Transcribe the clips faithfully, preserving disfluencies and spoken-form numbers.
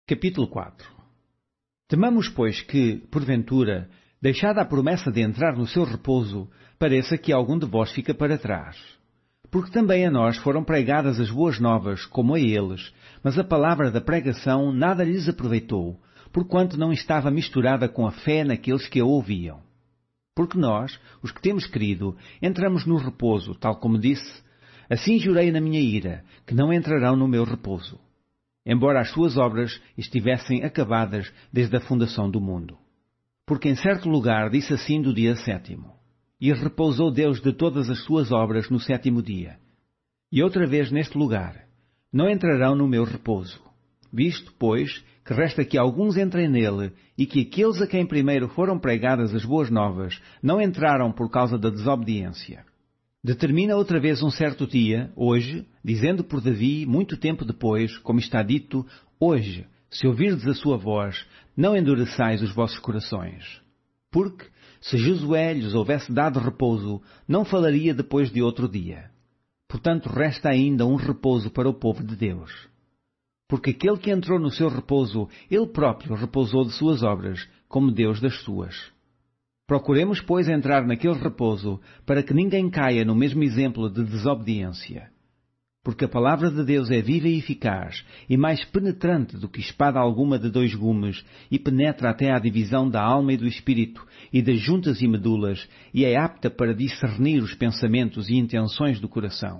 Capítulo quatro. Temamos, pois, que, porventura, deixada a promessa de entrar no seu repouso, pareça que algum de vós fica para trás. Porque também a nós foram pregadas as boas novas, como a eles, mas a palavra da pregação nada lhes aproveitou, porquanto não estava misturada com a fé naqueles que a ouviam. Porque nós, os que temos crido, entramos no repouso, tal como disse, assim jurei na minha ira, que não entrarão no meu repouso, embora as suas obras estivessem acabadas desde a fundação do mundo. Porque em certo lugar disse assim do dia sétimo, e repousou Deus de todas as suas obras no sétimo dia. E outra vez neste lugar, não entrarão no meu repouso. Visto, pois, que resta que alguns entrem nele, e que aqueles a quem primeiro foram pregadas as boas novas não entraram por causa da desobediência. Determina outra vez um certo dia, hoje, dizendo por Davi, muito tempo depois, como está dito, hoje, se ouvirdes a sua voz, não endureçais os vossos corações. Porque, se Josué lhes houvesse dado repouso, não falaria depois de outro dia. Portanto, resta ainda um repouso para o povo de Deus. Porque aquele que entrou no seu repouso, ele próprio repousou de suas obras, como Deus das suas. Procuremos, pois, entrar naquele repouso, para que ninguém caia no mesmo exemplo de desobediência. Porque a palavra de Deus é viva e eficaz, e mais penetrante do que espada alguma de dois gumes, e penetra até à divisão da alma e do espírito, e das juntas e medulas, e é apta para discernir os pensamentos e intenções do coração.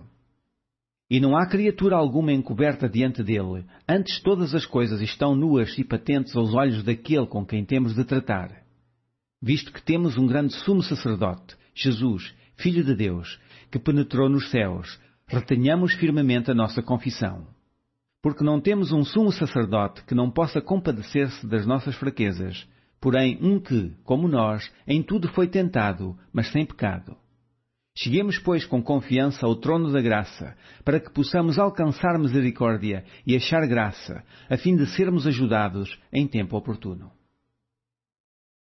E não há criatura alguma encoberta diante dele, antes todas as coisas estão nuas e patentes aos olhos daquele com quem temos de tratar. Visto que temos um grande sumo sacerdote, Jesus, Filho de Deus, que penetrou nos céus, retenhamos firmemente a nossa confissão. Porque não temos um sumo sacerdote que não possa compadecer-se das nossas fraquezas, porém um que, como nós, em tudo foi tentado, mas sem pecado. Cheguemos, pois, com confiança ao trono da graça, para que possamos alcançar misericórdia e achar graça, a fim de sermos ajudados em tempo oportuno.